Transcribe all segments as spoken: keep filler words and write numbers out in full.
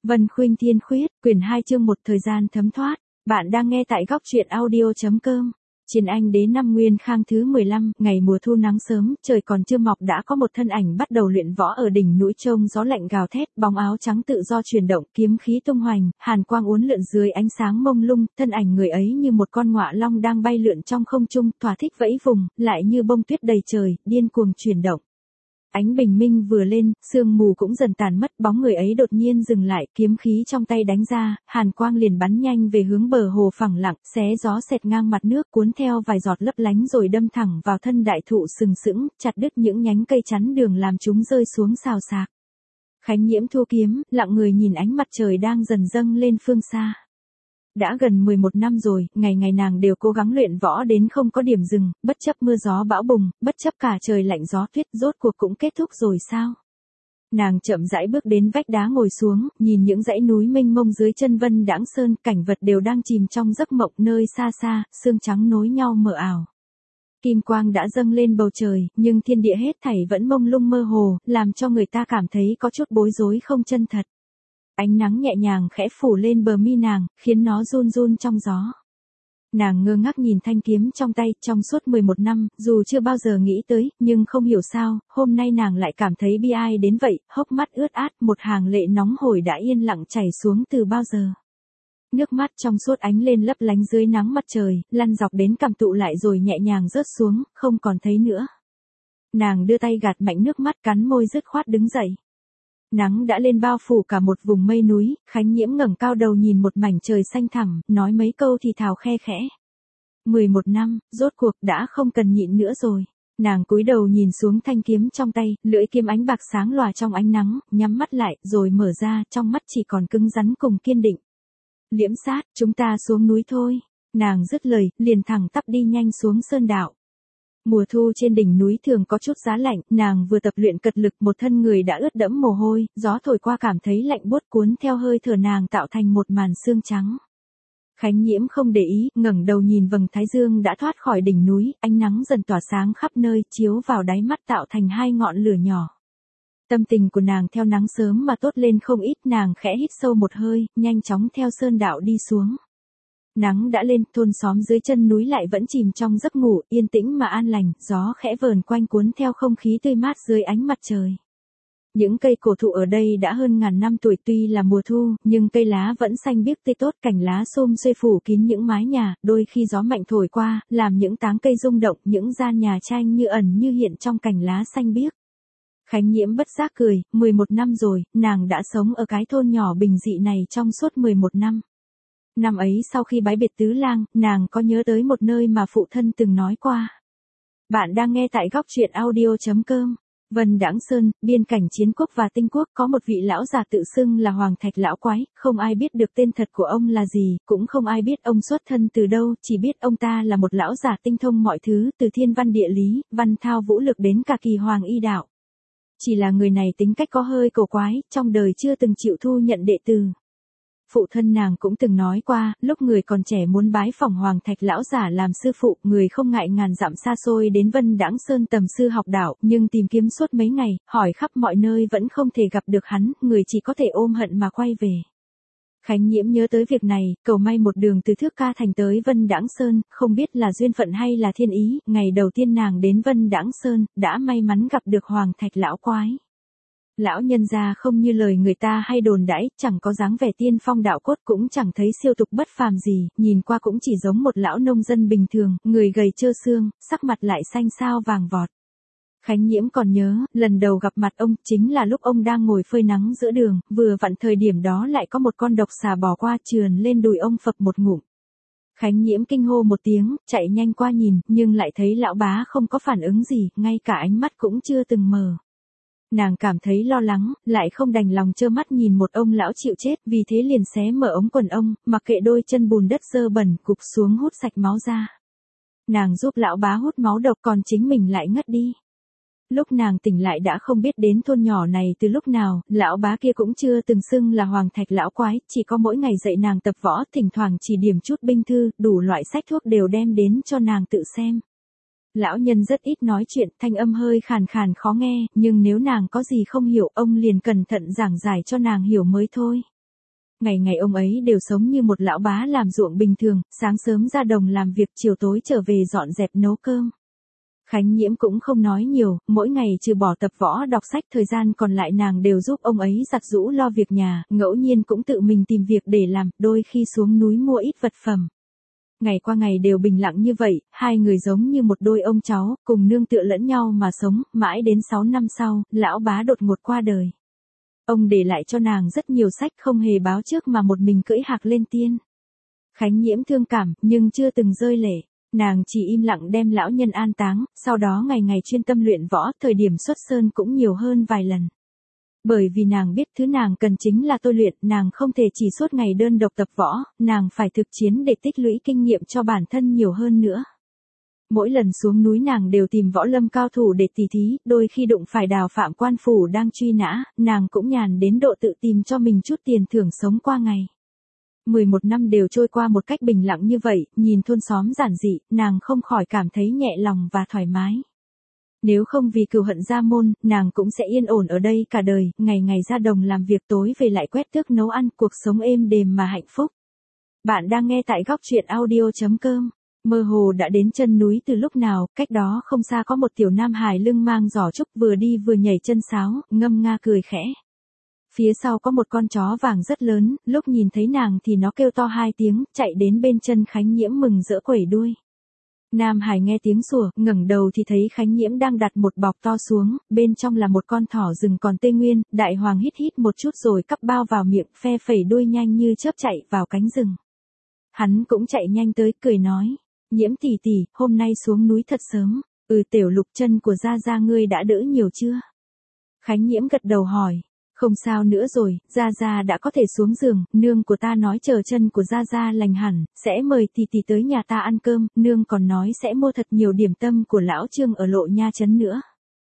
Vân Khuynh Thiên Khuyết, quyển hai chương một thời gian thấm thoát. Bạn đang nghe tại góc truyện audio.com. Chiến Anh đế năm Nguyên Khang thứ mười lăm, ngày mùa thu nắng sớm, trời còn chưa mọc đã có một thân ảnh bắt đầu luyện võ ở đỉnh núi trông gió lạnh gào thét, bóng áo trắng tự do chuyển động, kiếm khí tung hoành, hàn quang uốn lượn dưới ánh sáng mông lung, thân ảnh người ấy như một con ngọa long đang bay lượn trong không trung, thỏa thích vẫy vùng, lại như bông tuyết đầy trời, điên cuồng chuyển động. Ánh bình minh vừa lên, sương mù cũng dần tàn mất, bóng người ấy đột nhiên dừng lại, kiếm khí trong tay đánh ra, hàn quang liền bắn nhanh về hướng bờ hồ phẳng lặng, xé gió xẹt ngang mặt nước, cuốn theo vài giọt lấp lánh rồi đâm thẳng vào thân đại thụ sừng sững, chặt đứt những nhánh cây chắn đường làm chúng rơi xuống xào xạc. Khánh Nhiễm thu kiếm, lặng người nhìn ánh mặt trời đang dần dâng lên phương xa. Đã gần mười một năm rồi, ngày ngày nàng đều cố gắng luyện võ đến không có điểm dừng, bất chấp mưa gió bão bùng, bất chấp cả trời lạnh gió tuyết, rốt cuộc cũng kết thúc rồi sao? Nàng chậm rãi bước đến vách đá ngồi xuống, nhìn những dãy núi mênh mông dưới chân Vân Đãng Sơn, cảnh vật đều đang chìm trong giấc mộng, nơi xa xa, sương trắng nối nhau mờ ảo. Kim quang đã dâng lên bầu trời, nhưng thiên địa hết thảy vẫn mông lung mơ hồ, làm cho người ta cảm thấy có chút bối rối không chân thật. Ánh nắng nhẹ nhàng khẽ phủ lên bờ mi nàng, khiến nó run run trong gió. Nàng ngơ ngác nhìn thanh kiếm trong tay, trong suốt mười một năm, dù chưa bao giờ nghĩ tới, nhưng không hiểu sao, hôm nay nàng lại cảm thấy bi ai đến vậy, hốc mắt ướt át, một hàng lệ nóng hổi đã yên lặng chảy xuống từ bao giờ. Nước mắt trong suốt ánh lên lấp lánh dưới nắng mặt trời, lăn dọc đến cằm tụ lại rồi nhẹ nhàng rớt xuống, không còn thấy nữa. Nàng đưa tay gạt mạnh nước mắt, cắn môi dứt khoát đứng dậy. Nắng đã lên bao phủ cả một vùng mây núi, Khánh Nhiễm ngẩng cao đầu nhìn một mảnh trời xanh thẳm, nói mấy câu thì thào khe khẽ. mười một năm, rốt cuộc đã không cần nhịn nữa rồi. Nàng cúi đầu nhìn xuống thanh kiếm trong tay, lưỡi kiếm ánh bạc sáng lòa trong ánh nắng, nhắm mắt lại, rồi mở ra, trong mắt chỉ còn cứng rắn cùng kiên định. Liễm Sát, chúng ta xuống núi thôi. Nàng dứt lời, liền thẳng tắp đi nhanh xuống sơn đạo. Mùa thu trên đỉnh núi thường có chút giá lạnh, nàng vừa tập luyện cật lực, một thân người đã ướt đẫm mồ hôi, gió thổi qua cảm thấy lạnh buốt cuốn theo hơi thở nàng tạo thành một màn sương trắng. Khánh Nhiễm không để ý, ngẩng đầu nhìn vầng thái dương đã thoát khỏi đỉnh núi, ánh nắng dần tỏa sáng khắp nơi, chiếu vào đáy mắt tạo thành hai ngọn lửa nhỏ. Tâm tình của nàng theo nắng sớm mà tốt lên không ít, nàng khẽ hít sâu một hơi, nhanh chóng theo sơn đạo đi xuống. Nắng đã lên, thôn xóm dưới chân núi lại vẫn chìm trong giấc ngủ, yên tĩnh mà an lành, gió khẽ vờn quanh cuốn theo không khí tươi mát dưới ánh mặt trời. Những cây cổ thụ ở đây đã hơn ngàn năm tuổi, tuy là mùa thu, nhưng cây lá vẫn xanh biếc tươi tốt, cành lá xum xuê phủ kín những mái nhà, đôi khi gió mạnh thổi qua, làm những táng cây rung động, những gian nhà tranh như ẩn như hiện trong cành lá xanh biếc. Khánh Nhiễm bất giác cười, mười một năm rồi, nàng đã sống ở cái thôn nhỏ bình dị này trong suốt mười một năm. Năm ấy sau khi bái biệt tứ lang, nàng có nhớ tới một nơi mà phụ thân từng nói qua. Bạn đang nghe tại góc truyện audio.com. Vân Đãng Sơn, biên cảnh Chiến Quốc và Tinh Quốc, có một vị lão già tự xưng là Hoàng Thạch Lão Quái, không ai biết được tên thật của ông là gì, cũng không ai biết ông xuất thân từ đâu, chỉ biết ông ta là một lão già tinh thông mọi thứ, từ thiên văn địa lý, văn thao vũ lực đến cả kỳ hoàng y đạo. Chỉ là người này tính cách có hơi cổ quái, trong đời chưa từng chịu thu nhận đệ tử. Phụ thân nàng cũng từng nói qua, lúc người còn trẻ muốn bái phỏng Hoàng Thạch lão giả làm sư phụ, người không ngại ngàn dặm xa xôi đến Vân Đãng Sơn tầm sư học đạo, nhưng tìm kiếm suốt mấy ngày, hỏi khắp mọi nơi vẫn không thể gặp được hắn, người chỉ có thể ôm hận mà quay về. Khánh Nhiễm nhớ tới việc này, cầu may một đường từ Thước Ca Thành tới Vân Đãng Sơn, không biết là duyên phận hay là thiên ý, ngày đầu tiên nàng đến Vân Đãng Sơn, đã may mắn gặp được Hoàng Thạch lão quái. Lão nhân gia không như lời người ta hay đồn đãi, chẳng có dáng vẻ tiên phong đạo cốt, cũng chẳng thấy siêu tục bất phàm gì, nhìn qua cũng chỉ giống một lão nông dân bình thường, người gầy trơ xương, sắc mặt lại xanh xao vàng vọt. Khánh Nhiễm còn nhớ, lần đầu gặp mặt ông, chính là lúc ông đang ngồi phơi nắng giữa đường, vừa vặn thời điểm đó lại có một con độc xà bò qua trườn lên đùi ông phập một ngụm. Khánh Nhiễm kinh hô một tiếng, chạy nhanh qua nhìn, nhưng lại thấy lão bá không có phản ứng gì, ngay cả ánh mắt cũng chưa từng mờ. Nàng cảm thấy lo lắng, lại không đành lòng trơ mắt nhìn một ông lão chịu chết, vì thế liền xé mở ống quần ông, mặc kệ đôi chân bùn đất dơ bẩn, cụp xuống hút sạch máu ra. Nàng giúp lão bá hút máu độc, còn chính mình lại ngất đi. Lúc nàng tỉnh lại đã không biết đến thôn nhỏ này từ lúc nào, lão bá kia cũng chưa từng xưng là Hoàng Thạch lão quái, chỉ có mỗi ngày dạy nàng tập võ, thỉnh thoảng chỉ điểm chút binh thư, đủ loại sách thuốc đều đem đến cho nàng tự xem. Lão nhân rất ít nói chuyện, thanh âm hơi khàn khàn khó nghe, nhưng nếu nàng có gì không hiểu, ông liền cẩn thận giảng giải cho nàng hiểu mới thôi. Ngày ngày ông ấy đều sống như một lão bá làm ruộng bình thường, sáng sớm ra đồng làm việc, chiều tối trở về dọn dẹp nấu cơm. Khánh Nhiễm cũng không nói nhiều, mỗi ngày trừ bỏ tập võ đọc sách, thời gian còn lại nàng đều giúp ông ấy giặt giũ lo việc nhà, ngẫu nhiên cũng tự mình tìm việc để làm, đôi khi xuống núi mua ít vật phẩm. Ngày qua ngày đều bình lặng như vậy, hai người giống như một đôi ông cháu, cùng nương tựa lẫn nhau mà sống, mãi đến sáu năm sau, lão bá đột ngột qua đời. Ông để lại cho nàng rất nhiều sách, không hề báo trước mà một mình cưỡi hạc lên tiên. Khánh Nhiễm thương cảm, nhưng chưa từng rơi lệ. Nàng chỉ im lặng đem lão nhân an táng, sau đó ngày ngày chuyên tâm luyện võ, thời điểm xuất sơn cũng nhiều hơn vài lần. Bởi vì nàng biết thứ nàng cần chính là tôi luyện, nàng không thể chỉ suốt ngày đơn độc tập võ, nàng phải thực chiến để tích lũy kinh nghiệm cho bản thân nhiều hơn nữa. Mỗi lần xuống núi nàng đều tìm võ lâm cao thủ để tỉ thí, đôi khi đụng phải Đào Phạm quan phủ đang truy nã, nàng cũng nhàn đến độ tự tìm cho mình chút tiền thưởng sống qua ngày. mười một năm đều trôi qua một cách bình lặng như vậy, nhìn thôn xóm giản dị, nàng không khỏi cảm thấy nhẹ lòng và thoải mái. Nếu không vì cừu hận gia môn, nàng cũng sẽ yên ổn ở đây cả đời, ngày ngày ra đồng làm việc, tối về lại quét tước nấu ăn, cuộc sống êm đềm mà hạnh phúc. Bạn đang nghe tại góc truyện audio chấm com. Mơ hồ đã đến chân núi từ lúc nào, cách đó không xa có một tiểu nam hài lưng mang giỏ trúc, vừa đi vừa nhảy chân sáo, ngâm nga cười khẽ. Phía sau có một con chó vàng rất lớn, lúc nhìn thấy nàng thì nó kêu to hai tiếng, chạy đến bên chân Khánh Nhiễm mừng rỡ quẩy đuôi. Nam Hải nghe tiếng sủa, ngẩng đầu thì thấy Khánh Nhiễm đang đặt một bọc to xuống, bên trong là một con thỏ rừng còn tê nguyên, đại hoàng hít hít một chút rồi cắp bao vào miệng, phe phẩy đuôi nhanh như chớp chạy vào cánh rừng. Hắn cũng chạy nhanh tới, cười nói, Nhiễm tỷ tỷ, hôm nay xuống núi thật sớm, ừ Tiểu Lục, chân của Gia Gia ngươi đã đỡ nhiều chưa? Khánh Nhiễm gật đầu hỏi. Không sao nữa rồi, Gia Gia đã có thể xuống giường, nương của ta nói chờ chân của Gia Gia lành hẳn, sẽ mời tỷ tỷ tới nhà ta ăn cơm, nương còn nói sẽ mua thật nhiều điểm tâm của lão Trương ở Lộ Nha trấn nữa.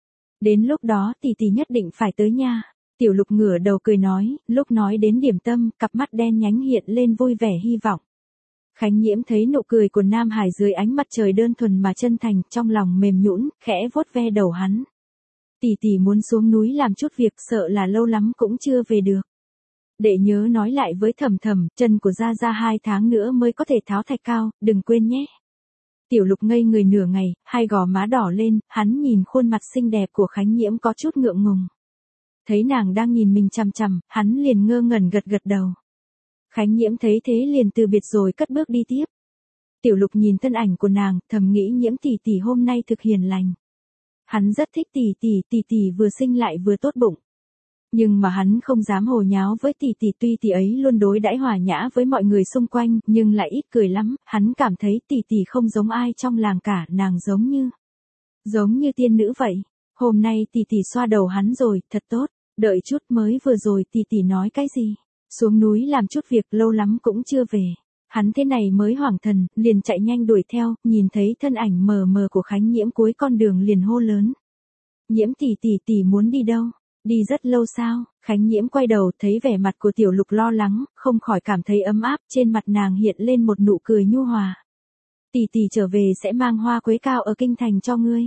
Đến lúc đó tỷ tỷ nhất định phải tới nha. Tiểu Lục ngửa đầu cười nói, lúc nói đến điểm tâm, cặp mắt đen nhánh hiện lên vui vẻ hy vọng. Khánh Nhiễm thấy nụ cười của Nam Hải dưới ánh mặt trời đơn thuần mà chân thành, trong lòng mềm nhũn, khẽ vuốt ve đầu hắn. Tỷ tỷ muốn xuống núi làm chút việc, sợ là lâu lắm cũng chưa về được. Đệ nhớ nói lại với Thầm Thầm, chân của Gia Gia hai tháng nữa mới có thể tháo thạch cao, đừng quên nhé. Tiểu Lục ngây người nửa ngày, hai gò má đỏ lên, hắn nhìn khuôn mặt xinh đẹp của Khánh Nhiễm có chút ngượng ngùng. Thấy nàng đang nhìn mình chằm chằm, hắn liền ngơ ngẩn gật gật đầu. Khánh Nhiễm thấy thế liền từ biệt rồi cất bước đi tiếp. Tiểu Lục nhìn thân ảnh của nàng, thầm nghĩ Nhiễm tỷ tỷ hôm nay thực hiền lành. Hắn rất thích tỷ tỷ, tỷ tỷ vừa xinh lại vừa tốt bụng. Nhưng mà hắn không dám hồ nháo với tỷ tỷ, tuy tỷ ấy luôn đối đãi hòa nhã với mọi người xung quanh, nhưng lại ít cười lắm, hắn cảm thấy tỷ tỷ không giống ai trong làng cả, nàng giống như, giống như tiên nữ vậy. Hôm nay tỷ tỷ xoa đầu hắn rồi, thật tốt, đợi chút, mới vừa rồi tỷ tỷ nói cái gì? Xuống núi làm chút việc, lâu lắm cũng chưa về. Hắn thế này mới hoảng thần, liền chạy nhanh đuổi theo, nhìn thấy thân ảnh mờ mờ của Khánh Nhiễm cuối con đường liền hô lớn. Nhiễm tỷ tỷ tỷ muốn đi đâu? Đi rất lâu sao? Khánh Nhiễm quay đầu thấy vẻ mặt của Tiểu Lục lo lắng, không khỏi cảm thấy ấm áp, trên mặt nàng hiện lên một nụ cười nhu hòa. Tỷ tỷ trở về sẽ mang hoa quế cao ở kinh thành cho ngươi.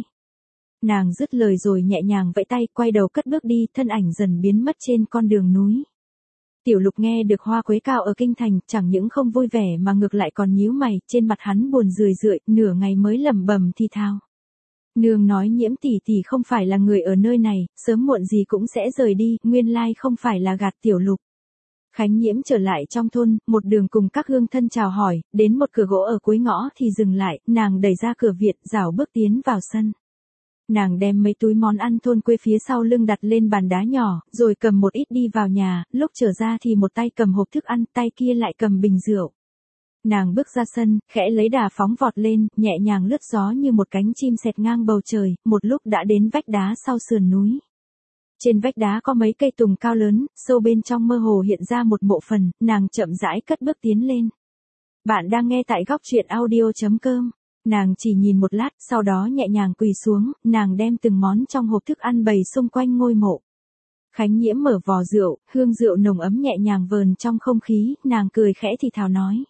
Nàng dứt lời rồi nhẹ nhàng vẫy tay, quay đầu cất bước đi, thân ảnh dần biến mất trên con đường núi. Tiểu Lục nghe được hoa quế cao ở kinh thành, chẳng những không vui vẻ mà ngược lại còn nhíu mày, trên mặt hắn buồn rười rượi, nửa ngày mới lẩm bẩm thì thào. Nương nói Nhiễm tỷ tỷ không phải là người ở nơi này, sớm muộn gì cũng sẽ rời đi, nguyên lai không phải là gạt Tiểu Lục. Khánh Nhiễm trở lại trong thôn, một đường cùng các hương thân chào hỏi, đến một cửa gỗ ở cuối ngõ thì dừng lại, nàng đẩy ra cửa viện, rảo bước tiến vào sân. Nàng đem mấy túi món ăn thôn quê phía sau lưng đặt lên bàn đá nhỏ, rồi cầm một ít đi vào nhà, lúc trở ra thì một tay cầm hộp thức ăn, tay kia lại cầm bình rượu. Nàng bước ra sân, khẽ lấy đà phóng vọt lên, nhẹ nhàng lướt gió như một cánh chim xẹt ngang bầu trời, một lúc đã đến vách đá sau sườn núi. Trên vách đá có mấy cây tùng cao lớn, sâu bên trong mơ hồ hiện ra một mộ phần, nàng chậm rãi cất bước tiến lên. Bạn đang nghe tại góc truyện audio chấm com. Nàng chỉ nhìn một lát, sau đó nhẹ nhàng quỳ xuống, nàng đem từng món trong hộp thức ăn bày xung quanh ngôi mộ. Khánh Nhiễm mở vò rượu, hương rượu nồng ấm nhẹ nhàng vờn trong không khí, nàng cười khẽ thì thào nói.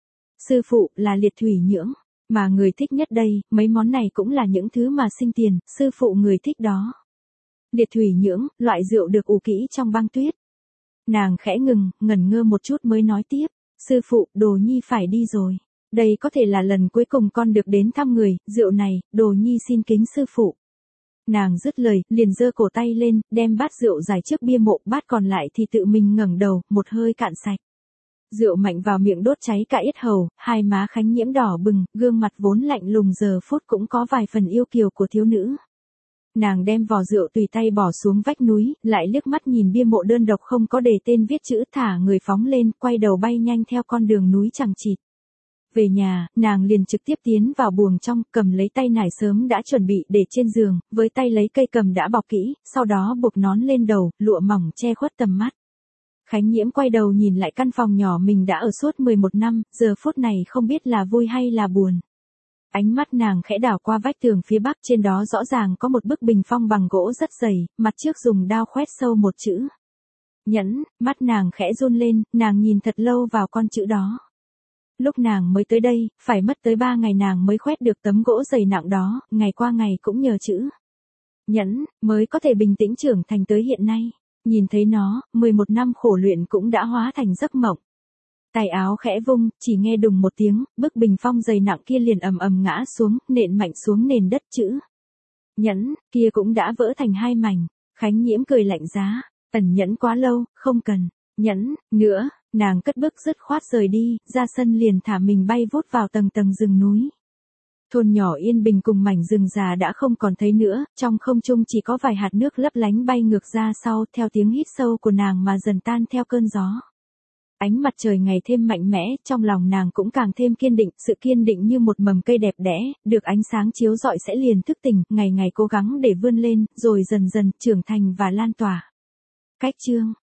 Sư phụ, là liệt thủy nhưỡng, mà người thích nhất đây, mấy món này cũng là những thứ mà sinh tiền, sư phụ người thích đó. Liệt thủy nhưỡng, loại rượu được ủ kỹ trong băng tuyết. Nàng khẽ ngừng, ngẩn ngơ một chút mới nói tiếp, sư phụ, Đồ Nhi phải đi rồi. Đây có thể là lần cuối cùng con được đến thăm người, rượu này, Đồ Nhi xin kính sư phụ. Nàng dứt lời, liền giơ cổ tay lên, đem bát rượu dài trước bia mộ, bát còn lại thì tự mình ngẩng đầu, một hơi cạn sạch. Rượu mạnh vào miệng đốt cháy cả yết hầu, hai má Khánh Nhiễm đỏ bừng, gương mặt vốn lạnh lùng giờ phút cũng có vài phần yêu kiều của thiếu nữ. Nàng đem vò rượu tùy tay bỏ xuống vách núi, lại liếc mắt nhìn bia mộ đơn độc không có đề tên viết chữ, thả người phóng lên, quay đầu bay nhanh theo con đường núi chằng chịt. Về nhà, nàng liền trực tiếp tiến vào buồng trong, cầm lấy tay nải sớm đã chuẩn bị để trên giường, với tay lấy cây cầm đã bọc kỹ, sau đó buộc nón lên đầu, lụa mỏng che khuất tầm mắt. Khánh Nhiễm quay đầu nhìn lại căn phòng nhỏ mình đã ở suốt mười một năm, giờ phút này không biết là vui hay là buồn. Ánh mắt nàng khẽ đảo qua vách tường phía bắc, trên đó rõ ràng có một bức bình phong bằng gỗ rất dày, mặt trước dùng dao khoét sâu một chữ. Nhẫn, mắt nàng khẽ run lên, nàng nhìn thật lâu vào con chữ đó. Lúc nàng mới tới đây, phải mất tới ba ngày nàng mới khoét được tấm gỗ dày nặng đó, ngày qua ngày cũng nhờ chữ nhẫn, mới có thể bình tĩnh trưởng thành tới hiện nay. Nhìn thấy nó, mười một năm khổ luyện cũng đã hóa thành giấc mộng. Tay áo khẽ vung, chỉ nghe đùng một tiếng, bức bình phong dày nặng kia liền ầm ầm ngã xuống, nện mạnh xuống nền đất, chữ nhẫn kia cũng đã vỡ thành hai mảnh. Khánh Nhiễm cười lạnh giá, ẩn nhẫn quá lâu, không cần nhẫn nữa. Nàng cất bước dứt khoát rời đi, ra sân liền thả mình bay vút vào tầng tầng rừng núi. Thôn nhỏ yên bình cùng mảnh rừng già đã không còn thấy nữa, trong không trung chỉ có vài hạt nước lấp lánh bay ngược ra sau, theo tiếng hít sâu của nàng mà dần tan theo cơn gió. Ánh mặt trời ngày thêm mạnh mẽ, trong lòng nàng cũng càng thêm kiên định, sự kiên định như một mầm cây đẹp đẽ, được ánh sáng chiếu rọi sẽ liền thức tỉnh, ngày ngày cố gắng để vươn lên, rồi dần dần trưởng thành và lan tỏa. Cách chương